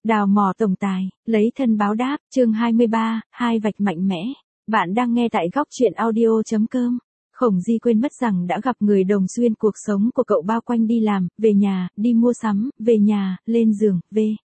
Đào mỏ tổng tài, lấy thân báo đáp, chương 23, hai vạch mạnh mẽ. Bạn đang nghe tại góc truyện audio.com. Khổng Di quên mất rằng đã gặp người đồng xuyên cuộc sống của cậu bao quanh đi làm, về nhà, đi mua sắm, về nhà, lên giường,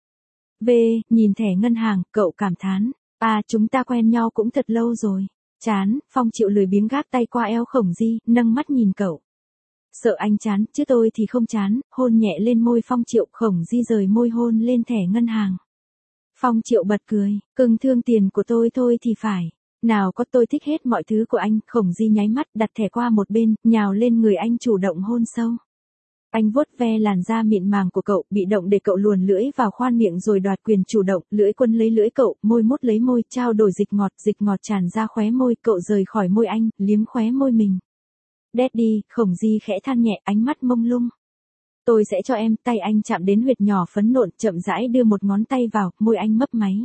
nhìn thẻ ngân hàng, cậu cảm thán. Chúng ta quen nhau cũng thật lâu rồi. Chán, Phong Triệu lười biếng gác tay qua eo Khổng Di, nâng mắt nhìn cậu. Sợ anh chán, chứ tôi thì không chán, hôn nhẹ lên môi Phong Triệu, Khổng Di rời môi hôn lên thẻ ngân hàng. Phong Triệu bật cười, cưng thương tiền của tôi thôi thì phải. Nào có, tôi thích hết mọi thứ của anh. Khổng Di nháy mắt, đặt thẻ qua một bên, nhào lên người anh chủ động hôn sâu. Anh vuốt ve làn da mịn màng của cậu, bị động để cậu luồn lưỡi vào khoan miệng rồi đoạt quyền chủ động, lưỡi quân lấy lưỡi cậu, môi mút lấy môi, trao đổi dịch ngọt tràn ra khóe môi, cậu rời khỏi môi anh, liếm khóe môi mình. Daddy, Khổng Di khẽ than nhẹ, ánh mắt mông lung. Tôi sẽ cho em. Tay anh chạm đến huyệt nhỏ phấn nộn, chậm rãi đưa một ngón tay vào, môi anh mấp máy.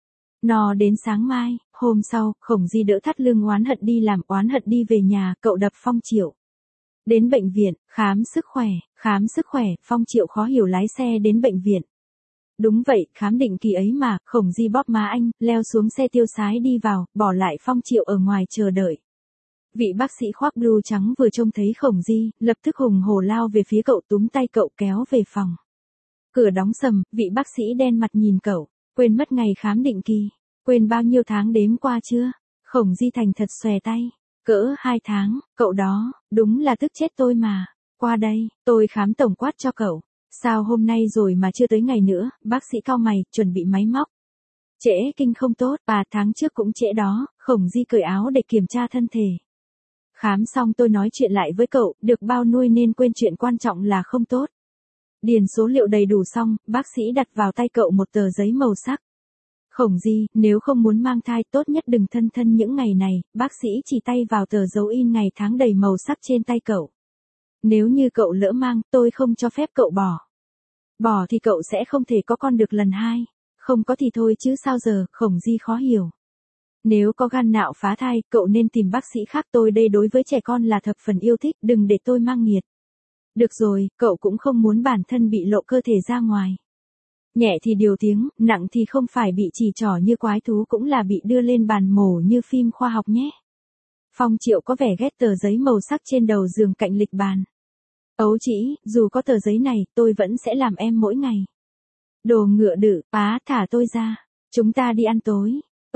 No đến sáng mai. Hôm sau, Khổng Di đỡ thắt lưng oán hận đi làm, oán hận đi về nhà, cậu đập Phong Triệu. Đến bệnh viện, khám sức khỏe, Phong Triệu khó hiểu lái xe đến bệnh viện. Đúng vậy, khám định kỳ ấy mà. Khổng Di bóp má anh, leo xuống xe tiêu sái đi vào, bỏ lại Phong Triệu ở ngoài chờ đợi. Vị bác sĩ khoác blue trắng vừa trông thấy Khổng Di, lập tức hùng hổ lao về phía cậu, túm tay cậu kéo về phòng. Cửa đóng sầm, vị bác sĩ đen mặt nhìn cậu. Quên mất ngày khám định kỳ. Quên bao nhiêu tháng đếm qua chưa? Khổng Di thành thật xòe tay. Cỡ 2 tháng, cậu đó, đúng là tức chết tôi mà. Qua đây, tôi khám tổng quát cho cậu. Sao hôm nay rồi mà chưa tới ngày nữa? Bác sĩ cau mày, chuẩn bị máy móc. Trễ kinh không tốt, tháng trước cũng trễ đó. Khổng Di cởi áo để kiểm tra thân thể. Khám xong tôi nói chuyện lại với cậu, được bao nuôi nên quên chuyện quan trọng là không tốt. Điền số liệu đầy đủ xong, bác sĩ đặt vào tay cậu một tờ giấy màu sắc. Khổng Di, nếu không muốn mang thai, tốt nhất đừng thân những ngày này. Bác sĩ chỉ tay vào tờ dấu in ngày tháng đầy màu sắc trên tay cậu. Nếu như cậu lỡ mang, tôi không cho phép cậu bỏ. Bỏ thì cậu sẽ không thể có con được lần 2. Không có thì thôi chứ sao giờ. Khổng Di khó hiểu. Nếu có gan nạo phá thai, cậu nên tìm bác sĩ khác. Tôi đây đối với trẻ con là thập phần yêu thích, đừng để tôi mang nghiệt. Được rồi, cậu cũng không muốn bản thân bị lộ cơ thể ra ngoài. Nhẹ thì điều tiếng, nặng thì không phải bị chỉ trỏ như quái thú cũng là bị đưa lên bàn mổ như phim khoa học nhé. Phong Triệu có vẻ ghét tờ giấy màu sắc trên đầu giường cạnh lịch bàn. Ấu trĩ, dù có tờ giấy này, tôi vẫn sẽ làm em mỗi ngày. Đồ ngựa đự, thả tôi ra. Chúng ta đi ăn tối.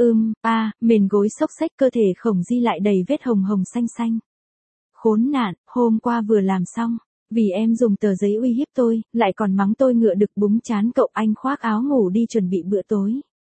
Mền gối xốc xếch, cơ thể Khổng Di lại đầy vết hồng xanh. Khốn nạn, hôm qua vừa làm xong. Vì em dùng tờ giấy uy hiếp tôi, lại còn mắng tôi ngựa đực, búng chán cậu. Anh khoác áo ngủ đi chuẩn bị bữa tối.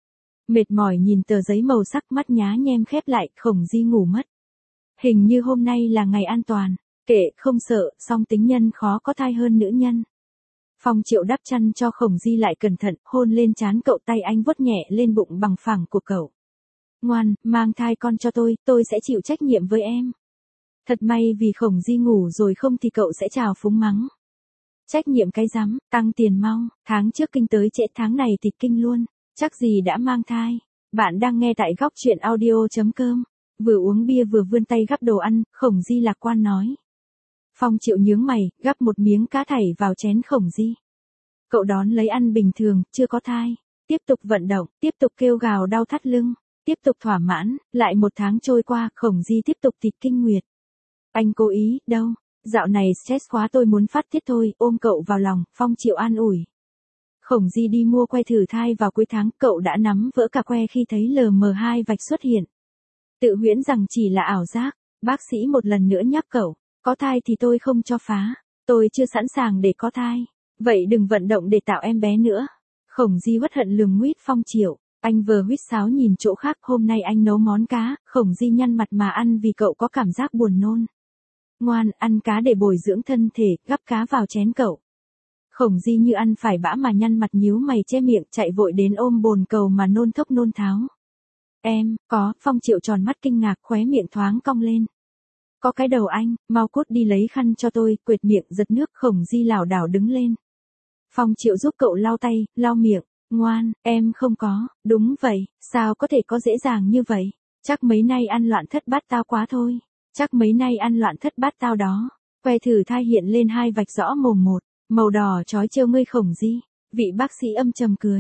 Mệt mỏi nhìn tờ giấy màu sắc, mắt nhá nhem khép lại, Khổng Di ngủ mất. Hình như hôm nay là ngày an toàn. Kệ, không sợ, song tính nhân khó có thai hơn nữ nhân. Phong Triệu đắp chăn cho Khổng Di lại cẩn thận, hôn lên trán cậu, tay anh vuốt nhẹ lên bụng bằng phẳng của cậu. Ngoan, mang thai con cho tôi sẽ chịu trách nhiệm với em. Thật may vì Khổng Di ngủ rồi, không thì cậu sẽ trào phúng mắng. Trách nhiệm cái rắm, tăng tiền mau, tháng trước kinh tới trễ, tháng này tịt kinh luôn, chắc gì đã mang thai. Bạn đang nghe tại góc truyện audio.com. Vừa uống bia vừa vươn tay gắp đồ ăn, Khổng Di lạc quan nói. Phong Triệu nhướng mày, gắp một miếng cá thảy vào chén Khổng Di. Cậu đón lấy ăn bình thường, chưa có thai. Tiếp tục vận động, tiếp tục kêu gào đau thắt lưng, tiếp tục thỏa mãn. Lại 1 tháng trôi qua, Khổng Di tiếp tục tịt kinh nguyệt. Anh cố ý, đâu. Dạo này stress quá, tôi muốn phát tiết thôi. Ôm cậu vào lòng, Phong Triệu an ủi. Khổng Di đi mua que thử thai vào cuối tháng, cậu đã nắm vỡ cả que khi thấy LM2 vạch xuất hiện. Tự huyễn rằng chỉ là ảo giác. Bác sĩ một lần nữa nhắc cậu, có thai thì tôi không cho phá. Tôi chưa sẵn sàng để có thai. Vậy đừng vận động để tạo em bé nữa. Khổng Di uất hận lườm nguýt Phong Triệu. Anh vờ huýt sáo nhìn chỗ khác. Hôm nay anh nấu món cá. Khổng Di nhăn mặt mà ăn vì cậu có cảm giác buồn nôn. Ngoan, ăn cá để bồi dưỡng thân thể, gắp cá vào chén cậu. Khổng Di như ăn phải bã mà nhăn mặt nhíu mày che miệng, chạy vội đến ôm bồn cầu mà nôn thốc nôn tháo. Em, có. Phong Triệu tròn mắt kinh ngạc, khóe miệng thoáng cong lên. Có cái đầu anh, mau cút đi lấy khăn cho tôi. Quệt miệng giật nước. Khổng Di lảo đảo đứng lên. Phong Triệu giúp cậu lau tay, lau miệng. Ngoan, em không có. Đúng vậy, sao có thể có dễ dàng như vậy? Chắc mấy nay ăn loạn thất bát tao quá thôi. Chắc mấy nay ăn loạn thất bát tao đó. Que thử thai hiện lên 2 vạch rõ mồm một, màu đỏ chói trêu ngươi Khổng Di. Vị bác sĩ âm trầm cười.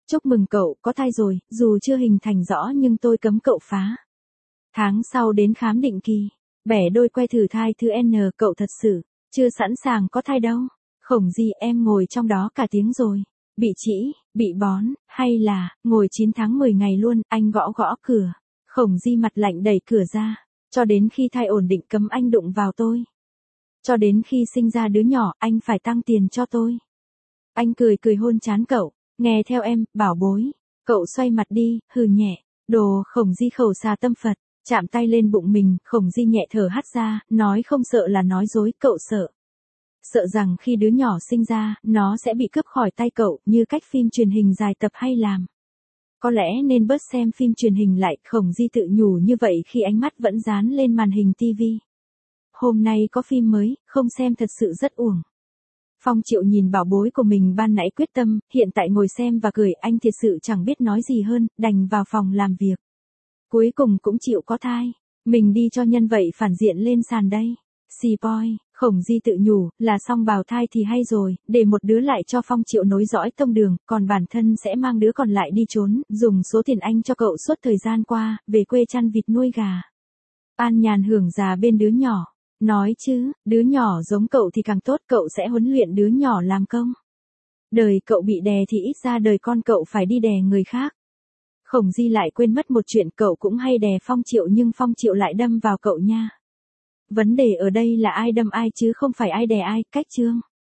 Chúc mừng cậu, có thai rồi, dù chưa hình thành rõ nhưng tôi cấm cậu phá. Tháng sau đến khám định kỳ. Bẻ đôi que thử thai thứ N, cậu thật sự chưa sẵn sàng có thai đâu. Khổng Di, em ngồi trong đó cả tiếng rồi. Bị trĩ, bị bón, hay là ngồi 9 tháng 10 ngày luôn, anh gõ gõ cửa. Khổng Di mặt lạnh đẩy cửa ra. Cho đến khi thai ổn định cấm anh đụng vào tôi. Cho đến khi sinh ra đứa nhỏ, anh phải tăng tiền cho tôi. Anh cười cười hôn trán cậu. Nghe theo em, bảo bối. Cậu xoay mặt đi, hừ nhẹ. Đồ. Khổng Di khẩu xà tâm Phật. Chạm tay lên bụng mình, Khổng Di nhẹ thở hắt ra, nói không sợ là nói dối, cậu sợ. Sợ rằng khi đứa nhỏ sinh ra, nó sẽ bị cướp khỏi tay cậu, như cách phim truyền hình dài tập hay làm. Có lẽ nên bớt xem phim truyền hình lại, Khổng Di tự nhủ như vậy khi ánh mắt vẫn dán lên màn hình tivi. Hôm nay có phim mới, không xem thật sự rất uổng. Phong Triệu nhìn bảo bối của mình ban nãy quyết tâm, hiện tại ngồi xem và cười, anh thiệt sự chẳng biết nói gì hơn, đành vào phòng làm việc. Cuối cùng cũng chịu có thai. Mình đi cho nhân vậy phản diện lên sàn đây. Xì poi, Khổng Di tự nhủ, là xong bào thai thì hay rồi, để một đứa lại cho Phong Triệu nối dõi tông đường, còn bản thân sẽ mang đứa còn lại đi trốn, dùng số tiền anh cho cậu suốt thời gian qua, về quê chăn vịt nuôi gà. An nhàn hưởng già bên đứa nhỏ. Nói chứ, đứa nhỏ giống cậu thì càng tốt, cậu sẽ huấn luyện đứa nhỏ làm công. Đời cậu bị đè thì ít ra đời con cậu phải đi đè người khác. Khổng Di lại quên mất một chuyện, cậu cũng hay đè Phong Triệu nhưng Phong Triệu lại đâm vào cậu nha. Vấn đề ở đây là ai đâm ai chứ không phải ai đè ai, cách chương.